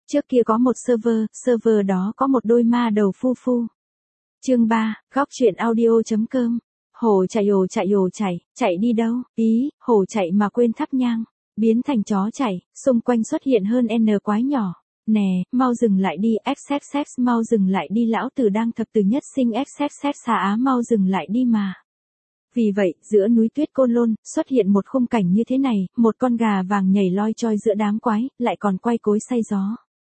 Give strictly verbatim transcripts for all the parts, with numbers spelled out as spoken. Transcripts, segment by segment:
Trước kia có một server, server đó có một đôi ma đầu phu phu. Chương ba, góc truyện audio chấm com. Hổ chạy ồ chạy ồ chạy, chạy đi đâu? Ý, hổ chạy mà quên thắp nhang, biến thành chó chạy, xung quanh xuất hiện hơn N quái nhỏ. Nè, mau dừng lại đi, xxx mau dừng lại đi, lão tử đang thập tử nhất sinh, xxx xà á mau dừng lại đi mà. Vì vậy, giữa núi tuyết Côn Lôn, xuất hiện một khung cảnh như thế này, một con gà vàng nhảy loi choi giữa đám quái, lại còn quay cối xay gió.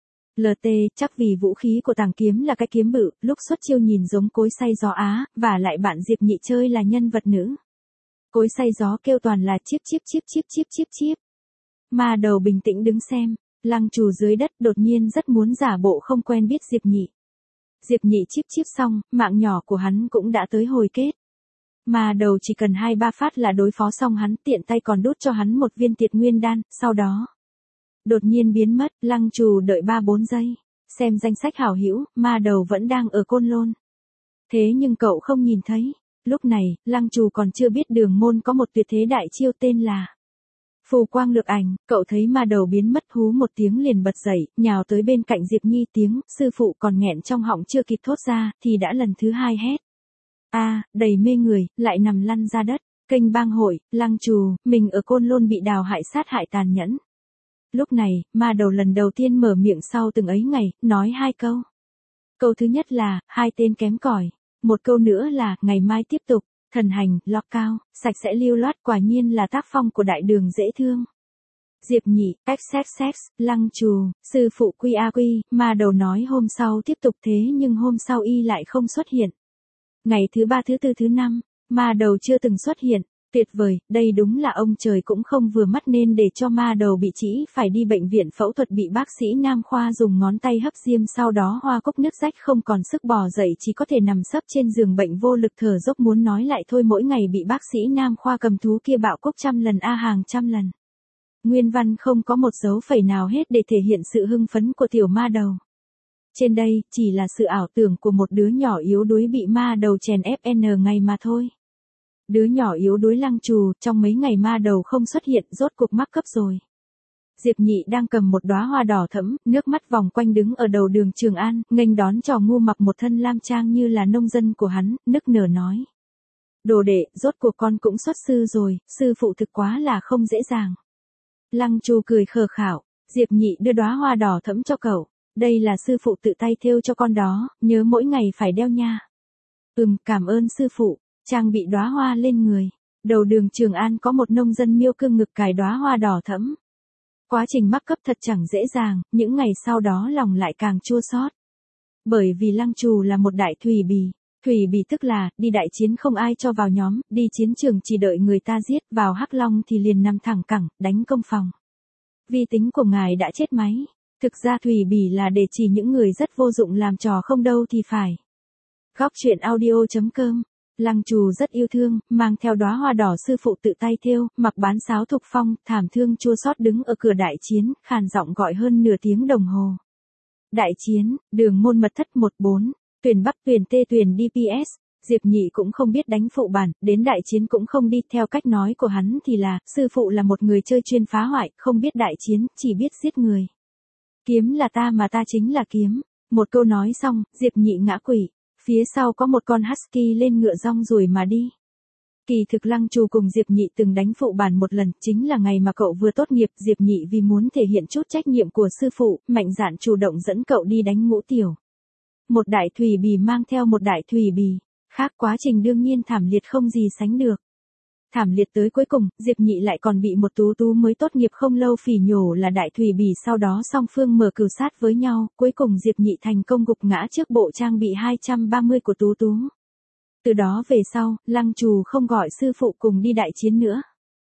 lờ tê, chắc vì vũ khí của Tàng Kiếm là cái kiếm bự, lúc xuất chiêu nhìn giống cối xay gió á, và lại bạn Diệp Nhị chơi là nhân vật nữ. Cối xay gió kêu toàn là chíp chíp chíp chíp chíp chíp chíp. Ma đầu bình tĩnh đứng xem, Lăng Trù dưới đất đột nhiên rất muốn giả bộ không quen biết Diệp Nhị. Diệp Nhị chíp chíp xong, mạng nhỏ của hắn cũng đã tới hồi kết. Ma đầu chỉ cần hai ba phát là đối phó xong hắn, tiện tay còn đút cho hắn một viên tiệt nguyên đan, sau đó đột nhiên biến mất. Lăng Trù đợi ba bốn giây, xem danh sách hảo hữu, ma đầu vẫn đang ở Côn Lôn. Thế nhưng cậu không nhìn thấy. Lúc này, Lăng Trù còn chưa biết Đường Môn có một tuyệt thế đại chiêu tên là Phù Quang Lược Ảnh. Cậu thấy ma đầu biến mất hú một tiếng liền bật dậy, nhào tới bên cạnh Diệp Nhi, tiếng sư phụ còn nghẹn trong họng chưa kịp thốt ra, thì đã lần thứ hai hét. A, à, đầy mê người, lại nằm lăn ra đất. Kênh bang hội, Lăng Trù, mình ở Côn Lôn bị đào hại sát hại tàn nhẫn. Lúc này, ma đầu lần đầu tiên mở miệng sau từng ấy ngày, nói hai câu. Câu thứ nhất là, hai tên kém cỏi. Một câu nữa là, ngày mai tiếp tục. Thần hành, lọc cao, sạch sẽ lưu loát, quả nhiên là tác phong của đại đường dễ thương. Diệp Nhị, xxx, Lăng Trù, sư phụ quy a quy, ma đầu nói hôm sau tiếp tục, thế nhưng hôm sau y lại không xuất hiện. Ngày thứ ba, thứ tư, thứ năm, ma đầu chưa từng xuất hiện. Tuyệt vời, đây đúng là ông trời cũng không vừa mắt nên để cho ma đầu bị trĩ phải đi bệnh viện phẫu thuật, bị bác sĩ nam khoa dùng ngón tay hấp diêm, sau đó hoa cúc nứt rách không còn sức bò dậy, chỉ có thể nằm sấp trên giường bệnh vô lực thở dốc, muốn nói lại thôi, mỗi ngày bị bác sĩ nam khoa cầm thú kia bạo cúc trăm lần a hàng trăm lần. Nguyên văn không có một dấu phẩy nào hết để thể hiện sự hưng phấn của tiểu ma đầu. Trên đây, chỉ là sự ảo tưởng của một đứa nhỏ yếu đuối bị ma đầu chèn ép n ngày mà thôi. Đứa nhỏ yếu đuối Lăng Trù, trong mấy ngày ma đầu không xuất hiện, rốt cuộc mắc cấp rồi. Diệp Nhị đang cầm một đóa hoa đỏ thẫm, nước mắt vòng quanh đứng ở đầu đường Trường An, nghênh đón trò ngu mặc một thân lam trang như là nông dân của hắn, nức nở nói. Đồ đệ, rốt cuộc con cũng xuất sư rồi, sư phụ thực quá là không dễ dàng. Lăng Trù cười khờ khảo, Diệp Nhị đưa đóa hoa đỏ thẫm cho cậu. Đây là sư phụ tự tay thêu cho con đó, nhớ mỗi ngày phải đeo nha. Ừm, cảm ơn sư phụ. Trang bị đóa hoa lên người. Đầu đường Trường An có một nông dân miêu cương ngực cài đóa hoa đỏ thẫm. Quá trình mắc cấp thật chẳng dễ dàng, những ngày sau đó lòng lại càng chua xót. Bởi vì Lăng Trù là một đại thủy bì. Thủy bì tức là, đi đại chiến không ai cho vào nhóm, đi chiến trường chỉ đợi người ta giết, vào Hắc Long thì liền nằm thẳng cẳng, đánh công phòng. Vi tính của ngài đã chết máy. Thực ra thủy bì là để chỉ những người rất vô dụng làm trò không đâu thì phải. Góc truyện audio chấm com. Lăng Trù rất yêu thương, mang theo đóa hoa đỏ sư phụ tự tay thêu, mặc bán sáo thục phong, thảm thương chua xót đứng ở cửa đại chiến, khàn giọng gọi hơn nửa tiếng đồng hồ. Đại chiến, Đường Môn mật thất một bốn, tuyển Bắc tuyển T tuyển đê pê ét, Diệp Nhị cũng không biết đánh phụ bản, đến đại chiến cũng không đi, theo cách nói của hắn thì là, sư phụ là một người chơi chuyên phá hoại, không biết đại chiến, chỉ biết giết người. Kiếm là ta mà ta chính là kiếm. Một câu nói xong, Diệp Nhị ngã quỵ. Phía sau có một con husky lên ngựa rong ruổi mà đi. Kỳ thực Lăng Trù cùng Diệp Nhị từng đánh phụ bản một lần, chính là ngày mà cậu vừa tốt nghiệp. Diệp Nhị vì muốn thể hiện chút trách nhiệm của sư phụ, mạnh dạn chủ động dẫn cậu đi đánh ngũ tiểu. Một đại thủy bì mang theo một đại thủy bì, khác quá trình đương nhiên thảm liệt không gì sánh được. Thảm liệt tới cuối cùng, Diệp Nhị lại còn bị một tú tú mới tốt nghiệp không lâu phỉ nhổ là đại thủy bì, sau đó song phương mở cừu sát với nhau, cuối cùng Diệp Nhị thành công gục ngã trước bộ trang bị hai trăm ba mươi của tú tú. Từ đó về sau, Lăng Trù không gọi sư phụ cùng đi đại chiến nữa.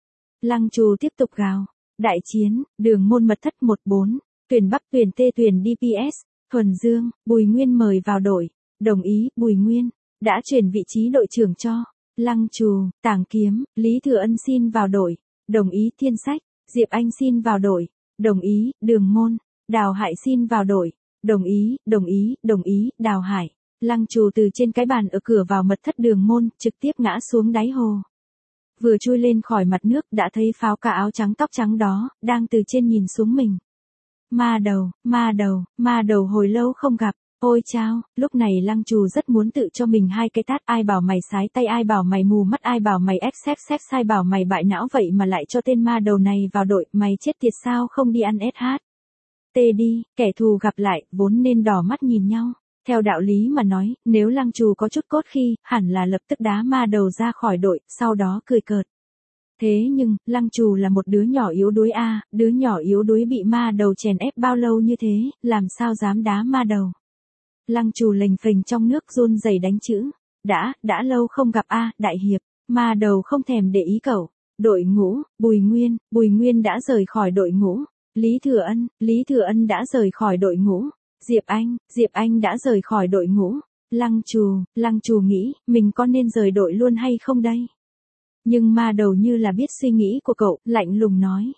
Lăng Trù tiếp tục gào, đại chiến, Đường Môn mật thất một bốn, tuyển Bắc tuyển T tuyển đê pê ét, Thuần Dương, Bùi Nguyên mời vào đội, đồng ý, Bùi Nguyên, đã chuyển vị trí đội trưởng cho. Lăng Trù, Tàng Kiếm, Lý Thừa Ân xin vào đội, đồng ý. Thiên Sách, Diệp Anh xin vào đội, đồng ý. Đường Môn, Đào Hải xin vào đội, đồng ý, đồng ý, đồng ý. Đào Hải, Lăng Trù từ trên cái bàn ở cửa vào mật thất Đường Môn, trực tiếp ngã xuống đáy hồ. Vừa chui lên khỏi mặt nước đã thấy Pháo Ca áo trắng tóc trắng đó, đang từ trên nhìn xuống mình. Ma đầu, ma đầu, ma đầu hồi lâu không gặp. Ôi chao, lúc này Lăng Trù rất muốn tự cho mình hai cái tát, ai bảo mày sái tay, ai bảo mày mù mắt, ai bảo mày ép xếp xếp sai, bảo mày bại não, vậy mà lại cho tên ma đầu này vào đội, mày chết tiệt sao không đi ăn ét hát. Tê đi, kẻ thù gặp lại, vốn nên đỏ mắt nhìn nhau. Theo đạo lý mà nói, nếu Lăng Trù có chút cốt khi, hẳn là lập tức đá ma đầu ra khỏi đội, sau đó cười cợt. Thế nhưng, Lăng Trù là một đứa nhỏ yếu đuối a, đứa nhỏ yếu đuối bị ma đầu chèn ép bao lâu như thế, làm sao dám đá ma đầu. Lăng Trù lềnh phềnh trong nước run rẩy đánh chữ. Đã, đã lâu không gặp a, đại hiệp. Ma đầu không thèm để ý cậu. Đội ngũ, Bùi Nguyên, Bùi Nguyên đã rời khỏi đội ngũ. Lý Thừa Ân, Lý Thừa Ân đã rời khỏi đội ngũ. Diệp Anh, Diệp Anh đã rời khỏi đội ngũ. Lăng Trù, Lăng Trù nghĩ, mình có nên rời đội luôn hay không đây? Nhưng ma đầu như là biết suy nghĩ của cậu, lạnh lùng nói.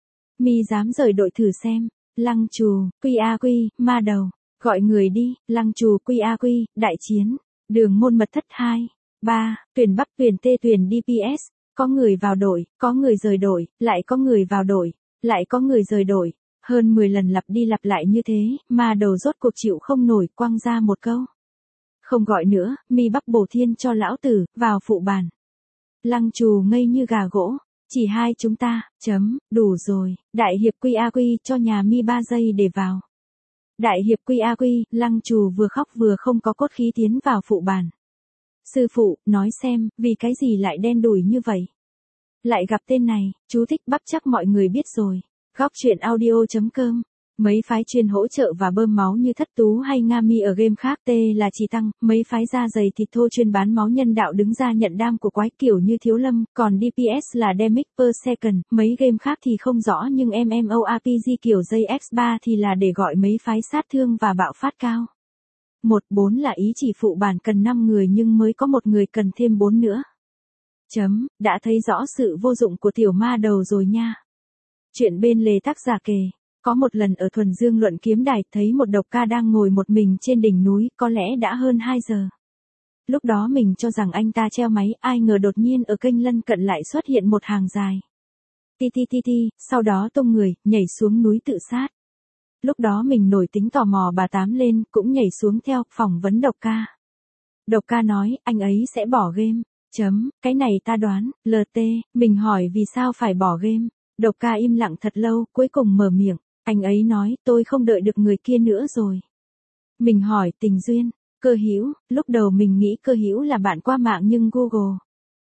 Mi dám rời đội thử xem. Lăng Trù, quy a quy, ma đầu. Gọi người đi, Lăng Trù quy a quy, đại chiến. Đường môn mật thất hai, ba, tuyển Bắc tuyển T tuyển đê pê ét. Có người vào đội, có người rời đội, lại có người vào đội, lại có người rời đội. Hơn mười lần lặp đi lặp lại như thế, ma đầu rốt cuộc chịu không nổi, quăng ra một câu. Không gọi nữa, mi Bắc bổ thiên cho lão tử, vào phụ bàn. Lăng Trù ngây như gà gỗ, chỉ hai chúng ta, chấm, đủ rồi, đại hiệp quy a quy cho nhà mi ba giây để vào. Đại hiệp quy a quy, Lăng Trù vừa khóc vừa không có cốt khí tiến vào phụ bàn. Sư phụ, nói xem, vì cái gì lại đen đủi như vậy? Lại gặp tên này, chú thích bắp chắc mọi người biết rồi. Góc truyện audio chấm com. Mấy phái chuyên hỗ trợ và bơm máu như Thất Tú hay Nga Mi ở game khác T là chỉ tăng, mấy phái da dày thịt thô chuyên bán máu nhân đạo đứng ra nhận đam của quái kiểu như Thiếu Lâm, còn đê pê ét là damage per second, mấy game khác thì không rõ nhưng MMORPG kiểu gi ích ba thì là để gọi mấy phái sát thương và bạo phát cao. một bốn là ý chỉ phụ bản cần năm người nhưng mới có một người cần thêm bốn nữa. Chấm, đã thấy rõ sự vô dụng của tiểu ma đầu rồi nha. Chuyện bên lề tác giả kể. Có một lần ở Thuần Dương Luận Kiếm Đài thấy một độc ca đang ngồi một mình trên đỉnh núi, có lẽ đã hơn hai giờ. Lúc đó mình cho rằng anh ta treo máy, ai ngờ đột nhiên ở kênh lân cận lại xuất hiện một hàng dài. Ti ti ti ti, sau đó tung người, nhảy xuống núi tự sát. Lúc đó mình nổi tính tò mò bà Tám lên, cũng nhảy xuống theo, phỏng vấn độc ca. Độc ca nói, anh ấy sẽ bỏ game. Chấm, cái này ta đoán, lờ tê, mình hỏi vì sao phải bỏ game. Độc ca im lặng thật lâu, cuối cùng mở miệng. Anh ấy nói, tôi không đợi được người kia nữa rồi. Mình hỏi, tình duyên, Cơ Hữu, lúc đầu mình nghĩ Cơ Hữu là bạn qua mạng nhưng Google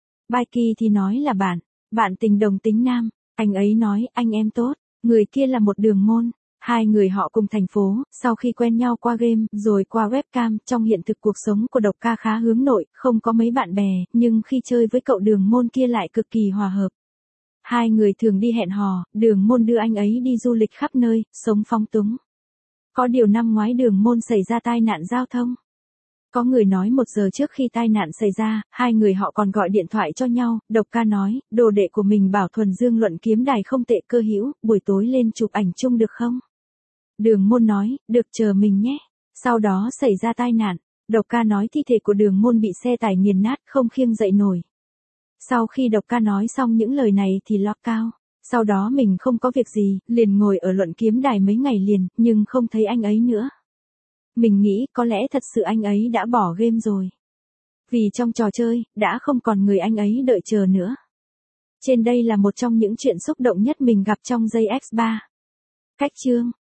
Bike thì nói là bạn, bạn tình đồng tính nam. Anh ấy nói, anh em tốt, người kia là một đường môn. Hai người họ cùng thành phố, sau khi quen nhau qua game, rồi qua webcam, trong hiện thực cuộc sống của độc ca khá hướng nội, không có mấy bạn bè, nhưng khi chơi với cậu đường môn kia lại cực kỳ hòa hợp. Hai người thường đi hẹn hò, đường môn đưa anh ấy đi du lịch khắp nơi, sống phóng túng. Có điều năm ngoái đường môn xảy ra tai nạn giao thông. Có người nói một giờ trước khi tai nạn xảy ra, hai người họ còn gọi điện thoại cho nhau, độc ca nói, đồ đệ của mình bảo Thuần Dương Luận Kiếm Đài không tệ Cơ Hữu, buổi tối lên chụp ảnh chung được không? Đường môn nói, được chờ mình nhé. Sau đó xảy ra tai nạn, độc ca nói thi thể của đường môn bị xe tải nghiền nát không khiêng dậy nổi. Sau khi độc ca nói xong những lời này thì lock cao. Sau đó mình không có việc gì, liền ngồi ở Luận Kiếm Đài mấy ngày liền, nhưng không thấy anh ấy nữa. Mình nghĩ có lẽ thật sự anh ấy đã bỏ game rồi. Vì trong trò chơi, đã không còn người anh ấy đợi chờ nữa. Trên đây là một trong những chuyện xúc động nhất mình gặp trong gi ích ba. Cách chương